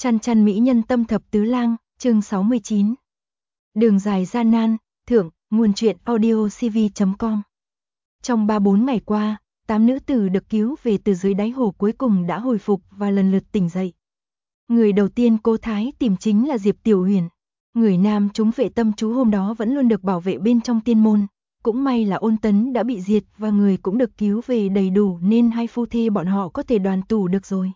Chăn chăn mỹ nhân tâm thập tứ lang, chương 69. Đường dài gian nan, thượng, nguồn truyện audiocv.com. Trong 3-4 ngày qua, 8 nữ tử được cứu về từ dưới đáy hồ cuối cùng đã hồi phục và lần lượt tỉnh dậy. Người đầu tiên Cố Thái tìm chính là Diệp Tiểu Huyền. Người nam trúng vệ tâm chú hôm đó vẫn luôn được bảo vệ bên trong tiên môn. Cũng may là Ôn Tấn đã bị diệt và người cũng được cứu về đầy đủ nên hai phu thê bọn họ có thể đoàn tụ được rồi.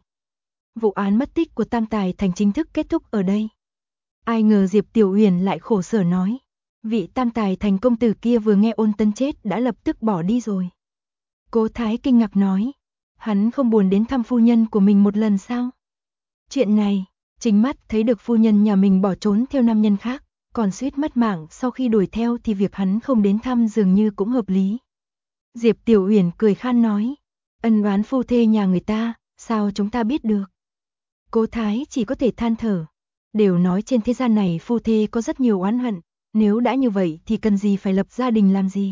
Vụ án mất tích của Tam Tài Thành chính thức kết thúc ở đây. Ai ngờ Diệp Tiểu Huyền lại khổ sở nói. Vị Tam Tài Thành công tử kia vừa nghe Ôn Tấn chết đã lập tức bỏ đi rồi. Cố Thái kinh ngạc nói. Hắn không buồn đến thăm phu nhân của mình một lần sao? Chuyện này, chính mắt thấy được phu nhân nhà mình bỏ trốn theo nam nhân khác, còn suýt mất mạng sau khi đuổi theo thì việc hắn không đến thăm dường như cũng hợp lý. Diệp Tiểu Huyền cười khan nói. Ân oán phu thê nhà người ta, sao chúng ta biết được? Cố Thái chỉ có thể than thở. Đều nói trên thế gian này phu thê có rất nhiều oán hận, nếu đã như vậy thì cần gì phải lập gia đình làm gì?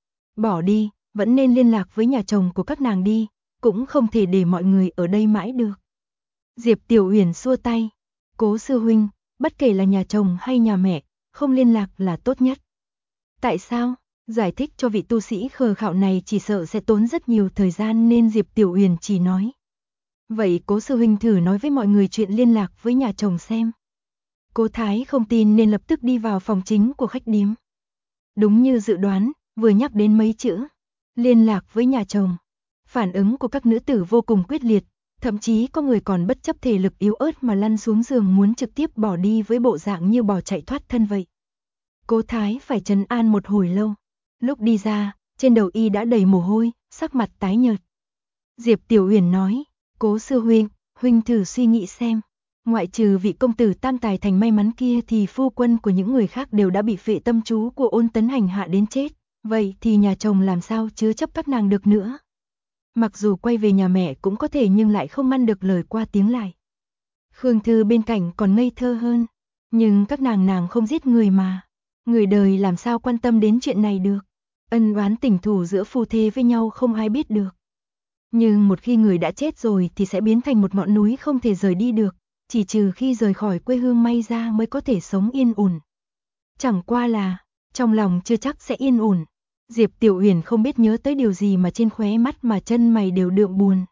Bỏ đi, vẫn nên liên lạc với nhà chồng của các nàng đi, cũng không thể để mọi người ở đây mãi được. Diệp Tiểu Huyền xua tay. Cố sư huynh, bất kể là nhà chồng hay nhà mẹ, không liên lạc là tốt nhất. Tại sao? Giải thích cho vị tu sĩ khờ khạo này chỉ sợ sẽ tốn rất nhiều thời gian nên Diệp Tiểu Huyền chỉ nói. Vậy Cố sư huynh thử nói với mọi người chuyện liên lạc với nhà chồng xem. Cố Thái không tin nên lập tức đi vào phòng chính của khách điếm. Đúng như dự đoán, vừa nhắc đến mấy chữ liên lạc với nhà chồng, phản ứng của các nữ tử vô cùng quyết liệt, thậm chí có người còn bất chấp thể lực yếu ớt mà lăn xuống giường muốn trực tiếp bỏ đi với bộ dạng như bò chạy thoát thân vậy. Cố Thái phải trấn an một hồi lâu. Lúc đi ra, trên đầu y đã đầy mồ hôi, sắc mặt tái nhợt. Diệp Tiểu Huyền nói. Cố sư huynh, huynh thử suy nghĩ xem. Ngoại trừ vị công tử Tam Tài Thành may mắn kia thì phu quân của những người khác đều đã bị phệ tâm chú của Ôn Tấn hành hạ đến chết. Vậy thì nhà chồng làm sao chứa chấp các nàng được nữa? Mặc dù quay về nhà mẹ cũng có thể nhưng lại không ăn được lời qua tiếng lại. Khương Thư bên cạnh còn ngây thơ hơn. Nhưng các nàng không giết người mà. Người đời làm sao quan tâm đến chuyện này được. Ân oán tình thù giữa phu thê với nhau không ai biết được. Nhưng một khi người đã chết rồi thì sẽ biến thành một ngọn núi không thể rời đi được, chỉ trừ khi rời khỏi quê hương may ra mới có thể sống yên ổn. Chẳng qua là, trong lòng chưa chắc sẽ yên ổn. Diệp Tiểu Huyền không biết nhớ tới điều gì mà trên khóe mắt mà chân mày đều đượm buồn.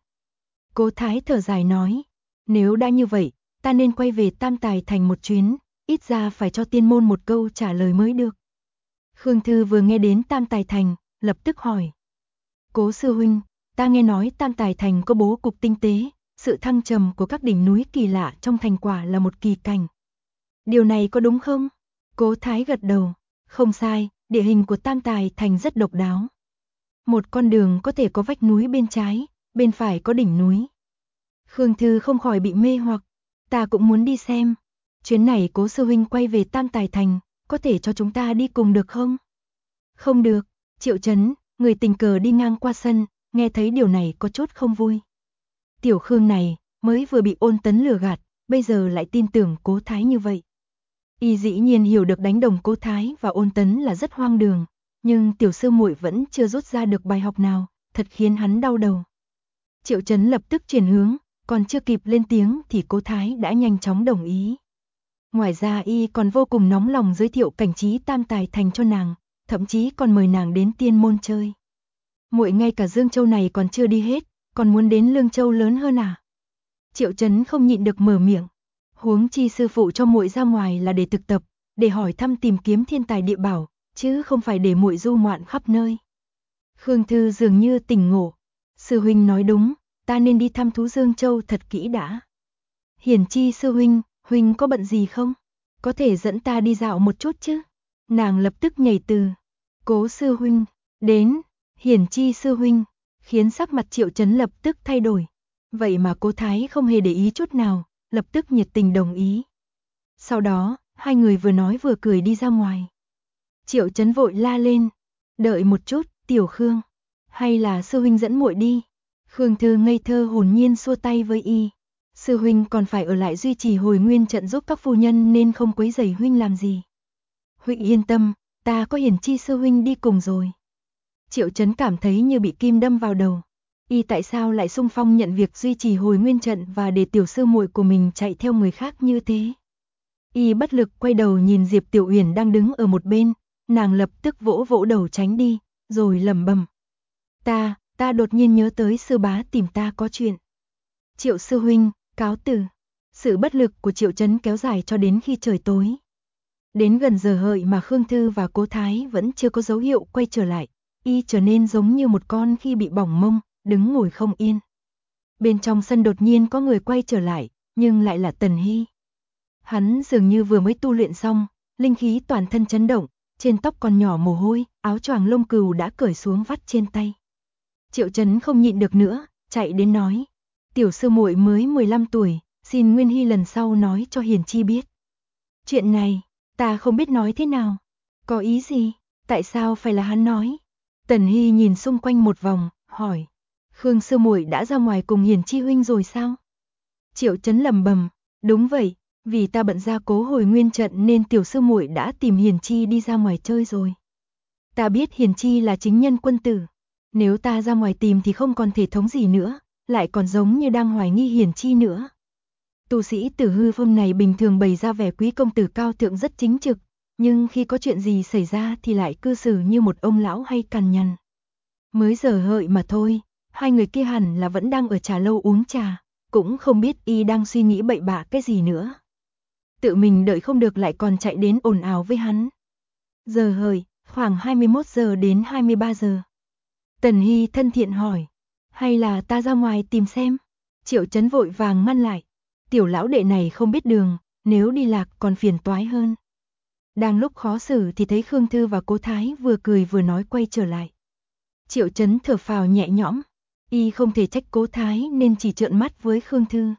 Cố Thái thở dài nói, nếu đã như vậy, ta nên quay về Tam Tài Thành một chuyến, ít ra phải cho tiên môn một câu trả lời mới được. Khương Thư vừa nghe đến Tam Tài Thành, lập tức hỏi. Cố sư huynh, ta nghe nói Tam Tài Thành có bố cục tinh tế, sự thăng trầm của các đỉnh núi kỳ lạ trong thành quả là một kỳ cảnh. Điều này có đúng không? Cố Thái gật đầu, không sai, địa hình của Tam Tài Thành rất độc đáo. Một con đường có thể có vách núi bên trái, bên phải có đỉnh núi. Khương Thư không khỏi bị mê hoặc, ta cũng muốn đi xem. Chuyến này Cố sư huynh quay về Tam Tài Thành, có thể cho chúng ta đi cùng được không? Không được, Triệu Chấn, người tình cờ đi ngang qua sân, nghe thấy điều này có chút không vui. Tiểu Khương này, mới vừa bị Ôn Tấn lừa gạt, bây giờ lại tin tưởng Cố Thái như vậy. Y dĩ nhiên hiểu được đánh đồng Cố Thái và Ôn Tấn là rất hoang đường, nhưng tiểu sư muội vẫn chưa rút ra được bài học nào, thật khiến hắn đau đầu. Triệu Chấn lập tức chuyển hướng, còn chưa kịp lên tiếng thì Cố Thái đã nhanh chóng đồng ý. Ngoài ra y còn vô cùng nóng lòng giới thiệu cảnh trí Tam Tài Thành cho nàng, thậm chí còn mời nàng đến tiên môn chơi. Muội ngay cả Dương Châu này còn chưa đi hết, còn muốn đến Lương Châu lớn hơn à? Triệu Chấn không nhịn được mở miệng. Huống chi sư phụ cho muội ra ngoài là để thực tập, để hỏi thăm tìm kiếm thiên tài địa bảo, chứ không phải để muội du ngoạn khắp nơi. Khương Thư dường như tỉnh ngộ. Sư huynh nói đúng, ta nên đi thăm thú Dương Châu thật kỹ đã. Hiển chi sư huynh, huynh có bận gì không? Có thể dẫn ta đi dạo một chút chứ? Nàng lập tức nhảy từ. Cố sư huynh, đến. Hiển chi sư huynh, khiến sắc mặt Triệu Chấn lập tức thay đổi. Vậy mà Cố Thái không hề để ý chút nào, lập tức nhiệt tình đồng ý. Sau đó, hai người vừa nói vừa cười đi ra ngoài. Triệu Chấn vội la lên. Đợi một chút, Tiểu Khương. Hay là sư huynh dẫn muội đi? Khương Thư ngây thơ hồn nhiên xua tay với y. Sư huynh còn phải ở lại duy trì hồi nguyên trận giúp các phu nhân nên không quấy rầy huynh làm gì. Huynh yên tâm, ta có Hiển chi sư huynh đi cùng rồi. Triệu Chấn cảm thấy như bị kim đâm vào đầu. Y tại sao lại xung phong nhận việc duy trì hồi nguyên trận và để tiểu sư muội của mình chạy theo người khác như thế? Y bất lực quay đầu nhìn Diệp Tiểu Uyển đang đứng ở một bên, nàng lập tức vỗ vỗ đầu tránh đi, rồi lẩm bẩm. Ta đột nhiên nhớ tới sư bá tìm ta có chuyện. Triệu sư huynh, cáo từ. Sự bất lực của Triệu Chấn kéo dài cho đến khi trời tối. Đến gần giờ hợi mà Khương Thư và Cố Thái vẫn chưa có dấu hiệu quay trở lại, y trở nên giống như một con khi bị bỏng mông, đứng ngồi không yên. Bên trong sân đột nhiên có người quay trở lại, nhưng lại là Tần Hy. Hắn dường như vừa mới tu luyện xong, linh khí toàn thân chấn động, trên tóc còn nhỏ mồ hôi, áo choàng lông cừu đã cởi xuống vắt trên tay. Triệu Chấn không nhịn được nữa, chạy đến nói, tiểu sư muội mới 15 tuổi, xin Nguyên Hy lần sau nói cho Hiền Chi biết. Chuyện này, ta không biết nói thế nào. Có ý gì? Tại sao phải là hắn nói? Tần Hy nhìn xung quanh một vòng, hỏi. Khương sư muội đã ra ngoài cùng Hiền Chi huynh rồi sao? Triệu Chấn lẩm bẩm, đúng vậy, vì ta bận gia cố hồi nguyên trận nên tiểu sư muội đã tìm Hiền Chi đi ra ngoài chơi rồi. Ta biết Hiền Chi là chính nhân quân tử. Nếu ta ra ngoài tìm thì không còn thể thống gì nữa, lại còn giống như đang hoài nghi Hiền Chi nữa. Tu sĩ Tử Hư Phong này bình thường bày ra vẻ quý công tử cao thượng rất chính trực, nhưng khi có chuyện gì xảy ra thì lại cư xử như một ông lão hay cằn nhằn. Mới giờ hợi mà thôi, hai người kia hẳn là vẫn đang ở trà lâu uống trà, cũng không biết y đang suy nghĩ bậy bạ cái gì nữa. Tự mình đợi không được lại còn chạy đến ồn ào với hắn. Giờ hợi, khoảng 21 giờ đến 23 giờ. Tần Hy thân thiện hỏi, hay là ta ra ngoài tìm xem? Triệu Chấn vội vàng ngăn lại, tiểu lão đệ này không biết đường, nếu đi lạc còn phiền toái hơn. Đang lúc khó xử thì thấy Khương Thư và Cố Thái vừa cười vừa nói quay trở lại. Triệu Chấn thở phào nhẹ nhõm, y không thể trách Cố Thái nên chỉ trợn mắt với Khương Thư.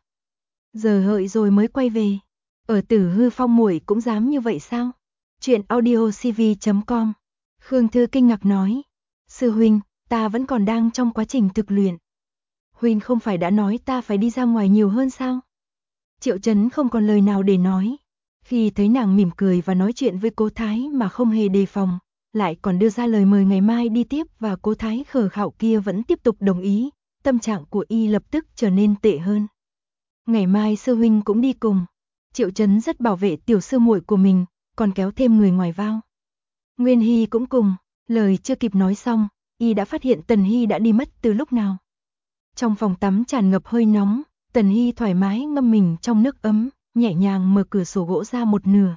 Giờ hợi rồi mới quay về, ở Tử Hư Phong muội cũng dám như vậy sao? Chuyện audiocv.com. Khương Thư kinh ngạc nói, sư huynh, ta vẫn còn đang trong quá trình thực luyện. Huynh không phải đã nói ta phải đi ra ngoài nhiều hơn sao? Triệu Chấn không còn lời nào để nói. Khi thấy nàng mỉm cười và nói chuyện với Cố Thái mà không hề đề phòng, lại còn đưa ra lời mời ngày mai đi tiếp và Cố Thái khờ khạo kia vẫn tiếp tục đồng ý, tâm trạng của y lập tức trở nên tệ hơn. Ngày mai sư huynh cũng đi cùng. Triệu Chấn rất bảo vệ tiểu sư muội của mình, còn kéo thêm người ngoài vào. Nguyên Hy cũng cùng, lời chưa kịp nói xong, y đã phát hiện Tần Hy đã đi mất từ lúc nào. Trong phòng tắm tràn ngập hơi nóng, Tần Hy thoải mái ngâm mình trong nước ấm, nhẹ nhàng mở cửa sổ gỗ ra một nửa.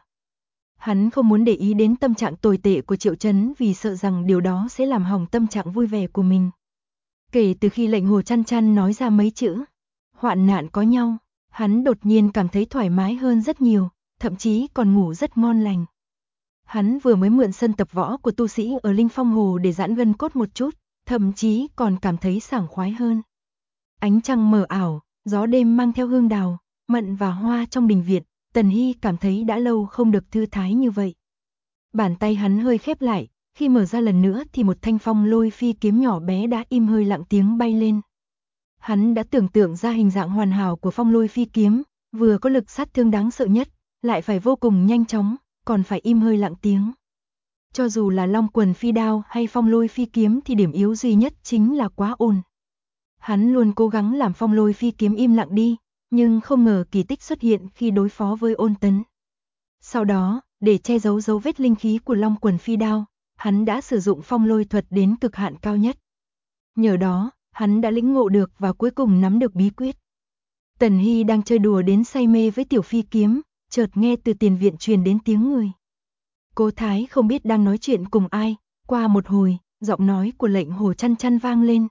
Hắn không muốn để ý đến tâm trạng tồi tệ của Triệu Chấn vì sợ rằng điều đó sẽ làm hỏng tâm trạng vui vẻ của mình. Kể từ khi lệnh Hồ Chăn Chăn nói ra mấy chữ hoạn nạn có nhau, hắn đột nhiên cảm thấy thoải mái hơn rất nhiều, thậm chí còn ngủ rất ngon lành. Hắn vừa mới mượn sân tập võ của tu sĩ ở Linh Phong Hồ để giãn gân cốt một chút, thậm chí còn cảm thấy sảng khoái hơn. Ánh trăng mờ ảo, gió đêm mang theo hương đào, mận và hoa trong đình viện, Tần Hy cảm thấy đã lâu không được thư thái như vậy. Bàn tay hắn hơi khép lại, khi mở ra lần nữa thì một thanh phong lôi phi kiếm nhỏ bé đã im hơi lặng tiếng bay lên. Hắn đã tưởng tượng ra hình dạng hoàn hảo của phong lôi phi kiếm, vừa có lực sát thương đáng sợ nhất, lại phải vô cùng nhanh chóng, còn phải im hơi lặng tiếng. Cho dù là long quần phi đao hay phong lôi phi kiếm thì điểm yếu duy nhất chính là quá ồn. Hắn luôn cố gắng làm phong lôi phi kiếm im lặng đi, nhưng không ngờ kỳ tích xuất hiện khi đối phó với Ôn Tấn. Sau đó, để che giấu dấu vết linh khí của long quần phi đao, hắn đã sử dụng phong lôi thuật đến cực hạn cao nhất. Nhờ đó, hắn đã lĩnh ngộ được và cuối cùng nắm được bí quyết. Tần Hy đang chơi đùa đến say mê với tiểu phi kiếm, chợt nghe từ tiền viện truyền đến tiếng người. Cố Thái không biết đang nói chuyện cùng ai, qua một hồi, giọng nói của lệnh Hồ Chăn Chăn vang lên.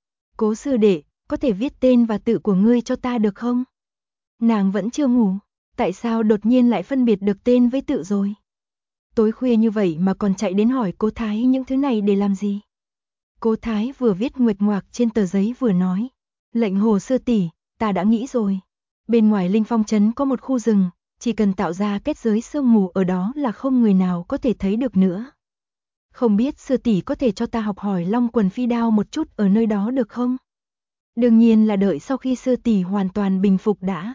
Cố sư đệ, có thể viết tên và tự của ngươi cho ta được không? Nàng vẫn chưa ngủ, tại sao đột nhiên lại phân biệt được tên với tự rồi? Tối khuya như vậy mà còn chạy đến hỏi Cố Thái những thứ này để làm gì? Cố Thái vừa viết nguệch ngoạc trên tờ giấy vừa nói. Lệnh Hồ sư tỷ, ta đã nghĩ rồi. Bên ngoài Linh Phong Trấn có một khu rừng, chỉ cần tạo ra kết giới sương mù ở đó là không người nào có thể thấy được nữa. Không biết sư tỷ có thể cho ta học hỏi long quần phi đao một chút ở nơi đó được không? Đương nhiên là đợi sau khi sư tỷ hoàn toàn bình phục đã.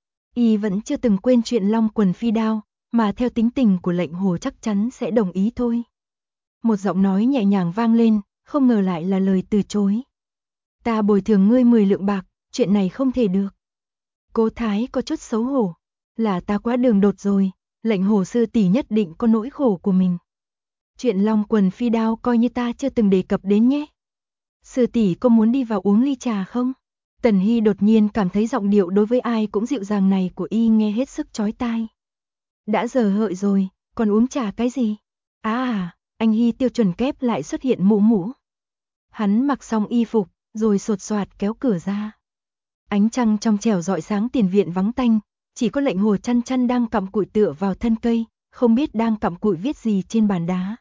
Y vẫn chưa từng quên chuyện long quần phi đao, mà theo tính tình của lệnh Hồ chắc chắn sẽ đồng ý thôi. Một giọng nói nhẹ nhàng vang lên, không ngờ lại là lời từ chối. Ta bồi thường ngươi 10 lượng bạc, chuyện này không thể được. Cố Thái có chút xấu hổ. Là ta quá đường đột rồi, Lệnh Hồ sư tỷ nhất định có nỗi khổ của mình. Chuyện long quần phi đao coi như ta chưa từng đề cập đến nhé. Sư tỷ có muốn đi vào uống ly trà không? Tần Hy đột nhiên cảm thấy giọng điệu đối với ai cũng dịu dàng này của y nghe hết sức chói tai. Đã giờ hợi rồi, còn uống trà cái gì? Anh Hy tiêu chuẩn kép lại xuất hiện mũ. Hắn mặc xong y phục, rồi sột soạt kéo cửa ra. Ánh trăng trong trẻo rọi sáng tiền viện vắng tanh, chỉ có Lệnh Hồ chăn chăn đang cặm cụi tựa vào thân cây, không biết đang cặm cụi viết gì trên bàn đá.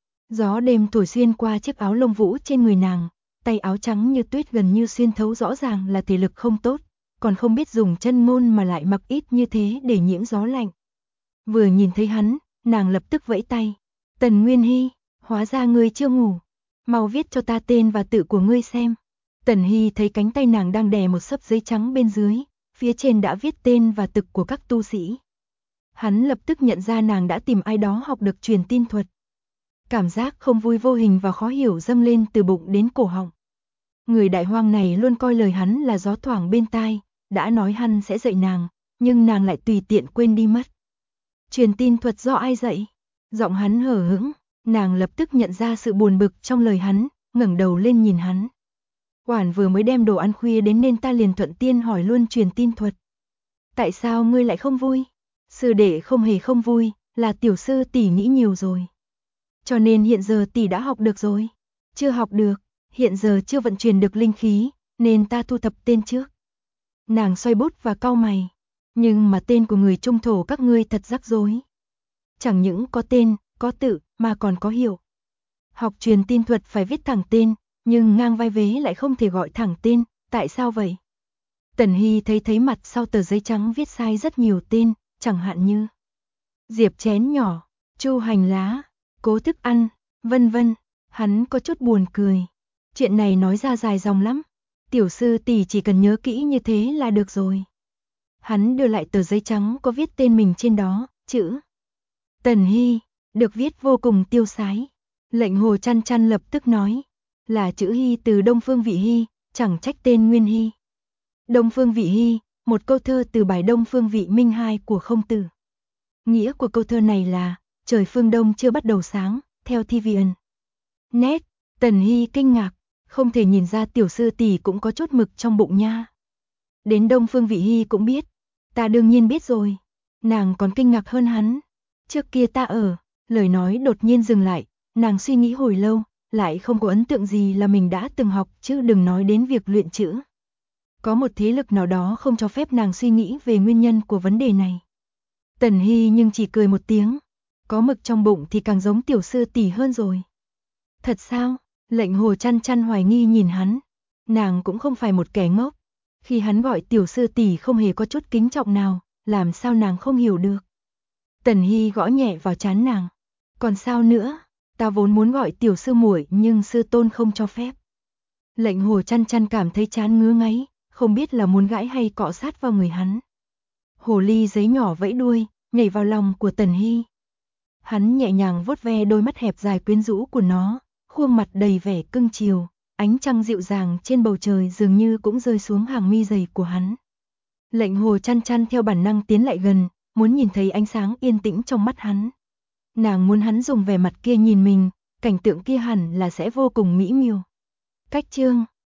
Gió đêm thổi xuyên qua chiếc áo lông vũ trên người nàng, tay áo trắng như tuyết gần như xuyên thấu rõ ràng là thể lực không tốt, còn không biết dùng chân ngôn mà lại mặc ít như thế để nhiễm gió lạnh. Vừa nhìn thấy hắn, nàng lập tức vẫy tay. Tần Nguyên Hy, hóa ra ngươi chưa ngủ. Mau viết cho ta tên và tự của ngươi xem. Tần Hy thấy cánh tay nàng đang đè một xấp giấy trắng bên dưới, phía trên đã viết tên và tự của các tu sĩ. Hắn lập tức nhận ra nàng đã tìm ai đó học được truyền tin thuật. Cảm giác không vui vô hình và khó hiểu dâng lên từ bụng đến cổ họng. Người đại hoang này luôn coi lời hắn là gió thoảng bên tai, đã nói hắn sẽ dạy nàng, nhưng nàng lại tùy tiện quên đi mất. Truyền tin thuật do ai dạy? Giọng hắn hờ hững, nàng lập tức nhận ra sự buồn bực trong lời hắn, ngẩng đầu lên nhìn hắn. Quản vừa mới đem đồ ăn khuya đến nên ta liền thuận tiên hỏi luôn truyền tin thuật. Tại sao ngươi lại không vui? Sư đệ không hề không vui, là tiểu sư tỷ nghĩ nhiều rồi. Cho nên hiện giờ tỷ đã học được rồi. Chưa học được, hiện giờ chưa vận chuyển được linh khí, nên ta thu thập tên trước. Nàng xoay bút và cau mày. Nhưng mà tên của người trung thổ các ngươi thật rắc rối. Chẳng những có tên, có tự, mà còn có hiệu. Học truyền tin thuật phải viết thẳng tên, nhưng ngang vai vế lại không thể gọi thẳng tên, tại sao vậy? Tần Hy thấy mặt sau tờ giấy trắng viết sai rất nhiều tên, chẳng hạn như Diệp chén nhỏ, Chu hành lá, Cố thức ăn, vân vân. Hắn có chút buồn cười. Chuyện này nói ra dài dòng lắm. Tiểu sư tỷ chỉ cần nhớ kỹ như thế là được rồi. Hắn đưa lại tờ giấy trắng có viết tên mình trên đó, chữ Tần Hy, được viết vô cùng tiêu sái. Lệnh Hồ chăn chăn lập tức nói, là chữ Hy từ Đông Phương Vị Hy, chẳng trách tên Nguyên Hy. Đông Phương Vị Hy, một câu thơ từ bài Đông Phương Vị Minh II của Không Tử. Nghĩa của câu thơ này là, trời phương Đông chưa bắt đầu sáng, theo TVN. Nét, Tần Hy kinh ngạc, không thể nhìn ra tiểu sư tỷ cũng có chút mực trong bụng nha. Đến Đông Phương Vị Hy cũng biết, ta đương nhiên biết rồi. Nàng còn kinh ngạc hơn hắn. Trước kia ta lời nói đột nhiên dừng lại, nàng suy nghĩ hồi lâu, lại không có ấn tượng gì là mình đã từng học chứ đừng nói đến việc luyện chữ. Có một thế lực nào đó không cho phép nàng suy nghĩ về nguyên nhân của vấn đề này. Tần Hy nhưng chỉ cười một tiếng, có mực trong bụng thì càng giống tiểu sư tỷ hơn rồi. Thật sao? Lệnh Hồ chăn chăn hoài nghi nhìn hắn, nàng cũng không phải một kẻ ngốc. Khi hắn gọi tiểu sư tỷ không hề có chút kính trọng nào, làm sao nàng không hiểu được. Tần Hy gõ nhẹ vào trán nàng. Còn sao nữa, ta vốn muốn gọi tiểu sư muội nhưng sư tôn không cho phép. Lệnh Hồ chăn chăn cảm thấy chán ngứa ngáy, không biết là muốn gãi hay cọ sát vào người hắn. Hồ ly giấy nhỏ vẫy đuôi, nhảy vào lòng của Tần Hy. Hắn nhẹ nhàng vuốt ve đôi mắt hẹp dài quyến rũ của nó, khuôn mặt đầy vẻ cưng chiều, ánh trăng dịu dàng trên bầu trời dường như cũng rơi xuống hàng mi dày của hắn. Lệnh Hồ chăn chăn theo bản năng tiến lại gần, muốn nhìn thấy ánh sáng yên tĩnh trong mắt hắn. Nàng muốn hắn dùng vẻ mặt kia nhìn mình, cảnh tượng kia hẳn là sẽ vô cùng mỹ miều. Cách chương